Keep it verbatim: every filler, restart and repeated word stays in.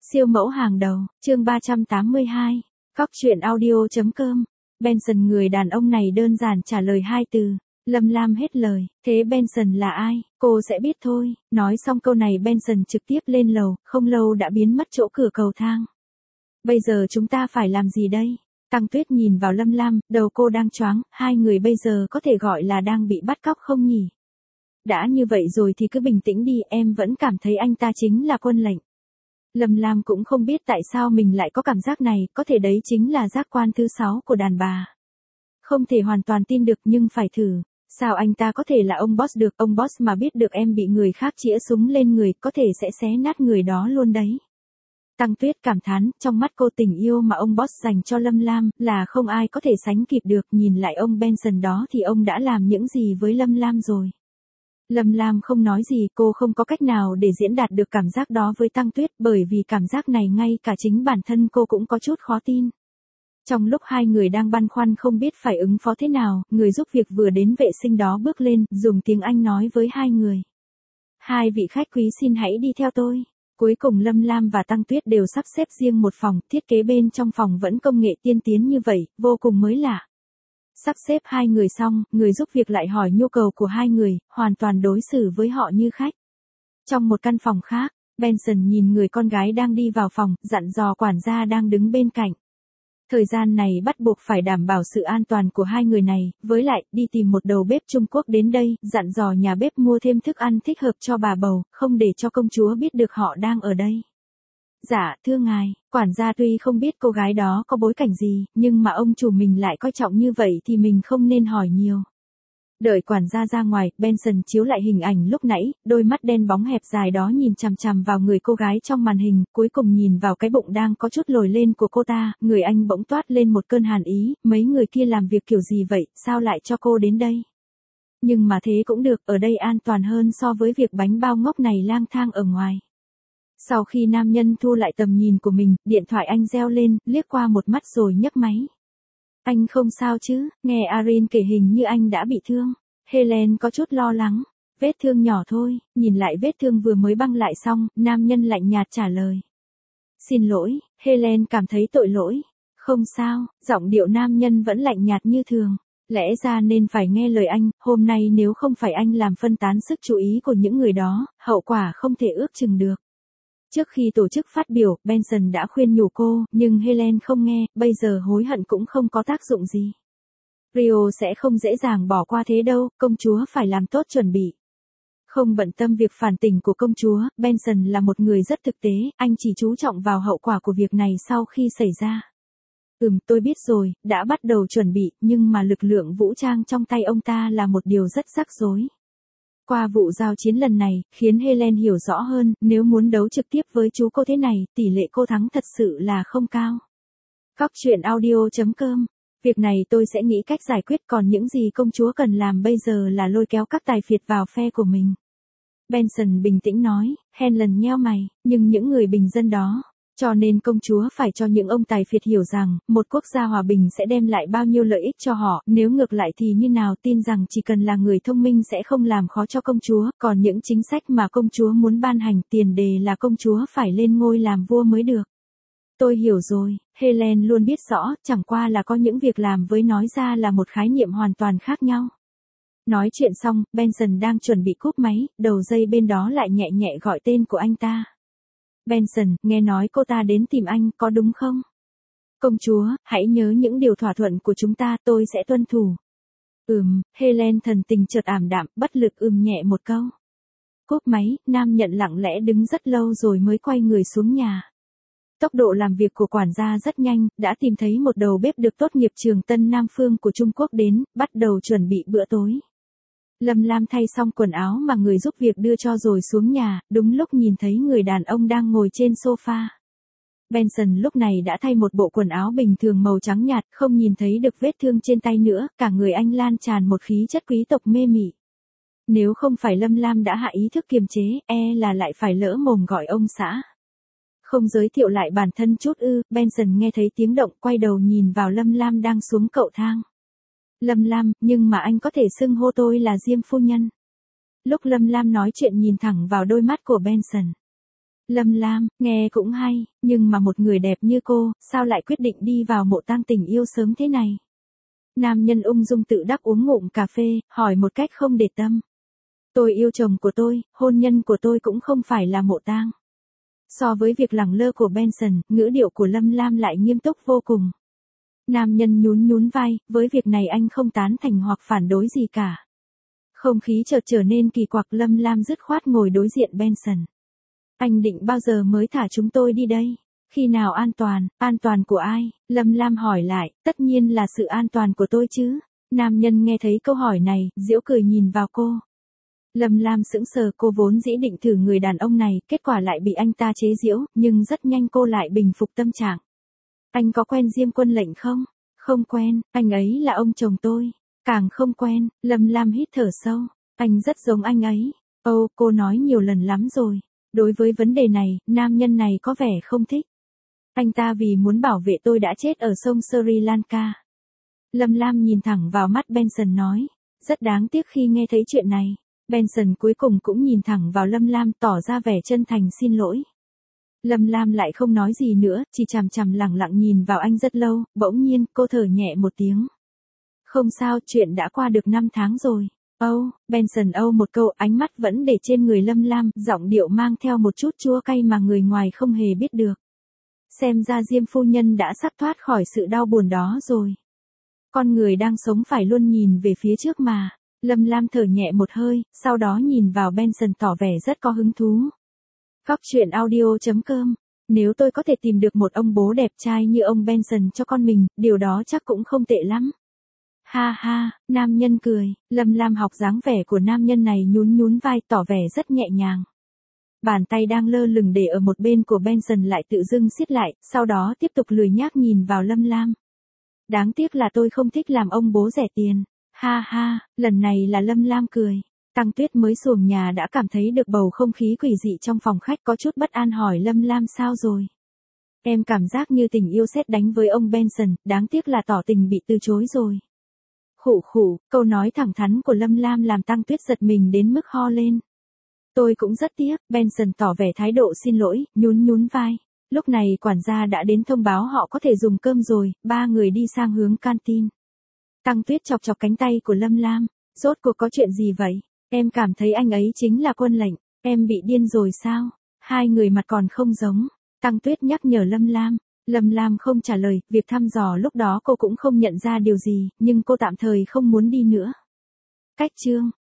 Siêu mẫu hàng đầu, chương ba trăm tám mươi hai. Cóc truyện audio.com. Benson người đàn ông này đơn giản trả lời hai từ. Lâm Lam hết lời, thế Benson là ai, cô sẽ biết thôi. Nói xong câu này Benson trực tiếp lên lầu, không lâu đã biến mất chỗ cửa cầu thang. Bây giờ chúng ta phải làm gì đây? Tăng Tuyết nhìn vào Lâm Lam, đầu cô đang choáng, hai người bây giờ có thể gọi là đang bị bắt cóc không nhỉ? Đã như vậy rồi thì cứ bình tĩnh đi, em vẫn cảm thấy anh ta chính là quân lệnh. Lâm Lam cũng không biết tại sao mình lại có cảm giác này, có thể đấy chính là giác quan thứ sáu của đàn bà. Không thể hoàn toàn tin được nhưng phải thử. Sao anh ta có thể là ông boss được, ông boss mà biết được em bị người khác chĩa súng lên người, có thể sẽ xé nát người đó luôn đấy. Tăng Tuyết cảm thán, trong mắt cô tình yêu mà ông boss dành cho Lâm Lam là không ai có thể sánh kịp được, nhìn lại ông Benson đó thì ông đã làm những gì với Lâm Lam rồi. Lâm Lam không nói gì, cô không có cách nào để diễn đạt được cảm giác đó với Tăng Tuyết, bởi vì cảm giác này ngay cả chính bản thân cô cũng có chút khó tin. Trong lúc hai người đang băn khoăn không biết phải ứng phó thế nào, người giúp việc vừa đến vệ sinh đó bước lên, dùng tiếng Anh nói với hai người. Hai vị khách quý xin hãy đi theo tôi. Cuối cùng Lâm Lam và Tăng Tuyết đều sắp xếp riêng một phòng, thiết kế bên trong phòng vẫn công nghệ tiên tiến như vậy, vô cùng mới lạ. Sắp xếp hai người xong, người giúp việc lại hỏi nhu cầu của hai người, hoàn toàn đối xử với họ như khách. Trong một căn phòng khác, Benson nhìn người con gái đang đi vào phòng, dặn dò quản gia đang đứng bên cạnh. Thời gian này bắt buộc phải đảm bảo sự an toàn của hai người này, với lại, đi tìm một đầu bếp Trung Quốc đến đây, dặn dò nhà bếp mua thêm thức ăn thích hợp cho bà bầu, không để cho công chúa biết được họ đang ở đây. Dạ, thưa ngài, quản gia tuy không biết cô gái đó có bối cảnh gì, nhưng mà ông chủ mình lại coi trọng như vậy thì mình không nên hỏi nhiều. Đợi quản gia ra ngoài, Benson chiếu lại hình ảnh lúc nãy, đôi mắt đen bóng hẹp dài đó nhìn chằm chằm vào người cô gái trong màn hình, cuối cùng nhìn vào cái bụng đang có chút lồi lên của cô ta, người anh bỗng toát lên một cơn hàn ý, mấy người kia làm việc kiểu gì vậy, sao lại cho cô đến đây? Nhưng mà thế cũng được, ở đây an toàn hơn so với việc bánh bao ngốc này lang thang ở ngoài. Sau khi nam nhân thu lại tầm nhìn của mình, điện thoại anh reo lên, liếc qua một mắt rồi nhấc máy. Anh không sao chứ, nghe Arin kể hình như anh đã bị thương. Helen có chút lo lắng. Vết thương nhỏ thôi, nhìn lại vết thương vừa mới băng lại xong, nam nhân lạnh nhạt trả lời. Xin lỗi, Helen cảm thấy tội lỗi. Không sao, giọng điệu nam nhân vẫn lạnh nhạt như thường. Lẽ ra nên phải nghe lời anh, hôm nay nếu không phải anh làm phân tán sức chú ý của những người đó, hậu quả không thể ước chừng được. Trước khi tổ chức phát biểu, Benson đã khuyên nhủ cô, nhưng Helen không nghe, bây giờ hối hận cũng không có tác dụng gì. Rio sẽ không dễ dàng bỏ qua thế đâu, công chúa phải làm tốt chuẩn bị. Không bận tâm việc phản tỉnh của công chúa, Benson là một người rất thực tế, anh chỉ chú trọng vào hậu quả của việc này sau khi xảy ra. Ừm, tôi biết rồi, đã bắt đầu chuẩn bị, nhưng mà lực lượng vũ trang trong tay ông ta là một điều rất rắc rối. Qua vụ giao chiến lần này, khiến Helen hiểu rõ hơn, nếu muốn đấu trực tiếp với chú cô thế này, tỷ lệ cô thắng thật sự là không cao. Cóc truyện audio.com. Việc này tôi sẽ nghĩ cách giải quyết, còn những gì công chúa cần làm bây giờ là lôi kéo các tài phiệt vào phe của mình. Benson bình tĩnh nói, Helen nheo mày, nhưng những người bình dân đó. Cho nên công chúa phải cho những ông tài phiệt hiểu rằng, một quốc gia hòa bình sẽ đem lại bao nhiêu lợi ích cho họ, nếu ngược lại thì như nào, tin rằng chỉ cần là người thông minh sẽ không làm khó cho công chúa, còn những chính sách mà công chúa muốn ban hành, tiền đề là công chúa phải lên ngôi làm vua mới được. Tôi hiểu rồi, Helen luôn biết rõ, chẳng qua là có những việc làm với nói ra là một khái niệm hoàn toàn khác nhau. Nói chuyện xong, Benson đang chuẩn bị cúp máy, đầu dây bên đó lại nhẹ nhẹ gọi tên của anh ta. Benson, nghe nói cô ta đến tìm anh, có đúng không? Công chúa, hãy nhớ những điều thỏa thuận của chúng ta, tôi sẽ tuân thủ. Ừm, Helen thần tình chợt ảm đạm, bất lực ừm nhẹ một câu. Cúp máy, nam nhận lặng lẽ đứng rất lâu rồi mới quay người xuống nhà. Tốc độ làm việc của quản gia rất nhanh, đã tìm thấy một đầu bếp được tốt nghiệp trường Tân Nam Phương của Trung Quốc đến, bắt đầu chuẩn bị bữa tối. Lâm Lam thay xong quần áo mà người giúp việc đưa cho rồi xuống nhà, đúng lúc nhìn thấy người đàn ông đang ngồi trên sofa. Benson lúc này đã thay một bộ quần áo bình thường màu trắng nhạt, không nhìn thấy được vết thương trên tay nữa, cả người anh lan tràn một khí chất quý tộc mê mị. Nếu không phải Lâm Lam đã hạ ý thức kiềm chế, e là lại phải lỡ mồm gọi ông xã. Không giới thiệu lại bản thân chút ư, Benson nghe thấy tiếng động quay đầu nhìn vào Lâm Lam đang xuống cầu thang. Lâm Lam, nhưng mà anh có thể xưng hô tôi là Diêm phu nhân. Lúc Lâm Lam nói chuyện nhìn thẳng vào đôi mắt của Benson. Lâm Lam, nghe cũng hay, nhưng mà một người đẹp như cô, sao lại quyết định đi vào mộ tang tình yêu sớm thế này? Nam nhân ung dung tự đắc uống ngụm cà phê, hỏi một cách không để tâm. Tôi yêu chồng của tôi, hôn nhân của tôi cũng không phải là mộ tang. So với việc lẳng lơ của Benson, ngữ điệu của Lâm Lam lại nghiêm túc vô cùng. Nam nhân nhún nhún vai, với việc này anh không tán thành hoặc phản đối gì cả. Không khí chợt trở nên kỳ quặc, Lâm Lam dứt khoát ngồi đối diện Benson. Anh định bao giờ mới thả chúng tôi đi đây? Khi nào an toàn? An toàn của ai? Lâm Lam hỏi lại, tất nhiên là sự an toàn của tôi chứ. Nam nhân nghe thấy câu hỏi này, giễu cười nhìn vào cô. Lâm Lam sững sờ, cô vốn dĩ định thử người đàn ông này, kết quả lại bị anh ta chế giễu, nhưng rất nhanh cô lại bình phục tâm trạng. Anh có quen Diêm Quân Lệnh không? Không quen, anh ấy là ông chồng tôi. Càng không quen, Lâm Lam hít thở sâu. Anh rất giống anh ấy. Ồ, cô nói nhiều lần lắm rồi. Đối với vấn đề này, nam nhân này có vẻ không thích. Anh ta vì muốn bảo vệ tôi đã chết ở sông Sri Lanka. Lâm Lam nhìn thẳng vào mắt Benson nói. Rất đáng tiếc khi nghe thấy chuyện này. Benson cuối cùng cũng nhìn thẳng vào Lâm Lam, tỏ ra vẻ chân thành xin lỗi. Lâm Lam lại không nói gì nữa, chỉ chằm chằm lẳng lặng nhìn vào anh rất lâu, bỗng nhiên, cô thở nhẹ một tiếng. Không sao, chuyện đã qua được năm tháng rồi. Âu, oh, Benson âu oh một câu, ánh mắt vẫn để trên người Lâm Lam, giọng điệu mang theo một chút chua cay mà người ngoài không hề biết được. Xem ra Diêm phu nhân đã sắp thoát khỏi sự đau buồn đó rồi. Con người đang sống phải luôn nhìn về phía trước mà. Lâm Lam thở nhẹ một hơi, sau đó nhìn vào Benson tỏ vẻ rất có hứng thú. Góc truyện audio chấm com. Nếu tôi có thể tìm được một ông bố đẹp trai như ông Benson cho con mình, điều đó chắc cũng không tệ lắm. Ha ha, nam nhân cười, Lâm Lam học dáng vẻ của nam nhân này, nhún nhún vai, tỏ vẻ rất nhẹ nhàng. Bàn tay đang lơ lửng để ở một bên của Benson lại tự dưng siết lại, sau đó tiếp tục lười nhác nhìn vào Lâm Lam. Đáng tiếc là tôi không thích làm ông bố rẻ tiền. Ha ha, lần này là Lâm Lam cười. Tăng Tuyết mới xuồng nhà đã cảm thấy được bầu không khí quỷ dị trong phòng khách, có chút bất an hỏi Lâm Lam sao rồi. Em cảm giác như tình yêu sét đánh với ông Benson, đáng tiếc là tỏ tình bị từ chối rồi. Khụ khụ, câu nói thẳng thắn của Lâm Lam làm Tăng Tuyết giật mình đến mức ho lên. Tôi cũng rất tiếc, Benson tỏ vẻ thái độ xin lỗi, nhún nhún vai. Lúc này quản gia đã đến thông báo họ có thể dùng cơm rồi, ba người đi sang hướng canteen. Tăng Tuyết chọc chọc cánh tay của Lâm Lam, rốt cuộc có chuyện gì vậy? Em cảm thấy anh ấy chính là Quân Lệnh, em bị điên rồi sao? Hai người mặt còn không giống. Tăng Tuyết nhắc nhở Lâm Lam. Lâm Lam không trả lời, việc thăm dò lúc đó cô cũng không nhận ra điều gì, nhưng cô tạm thời không muốn đi nữa. Cách chương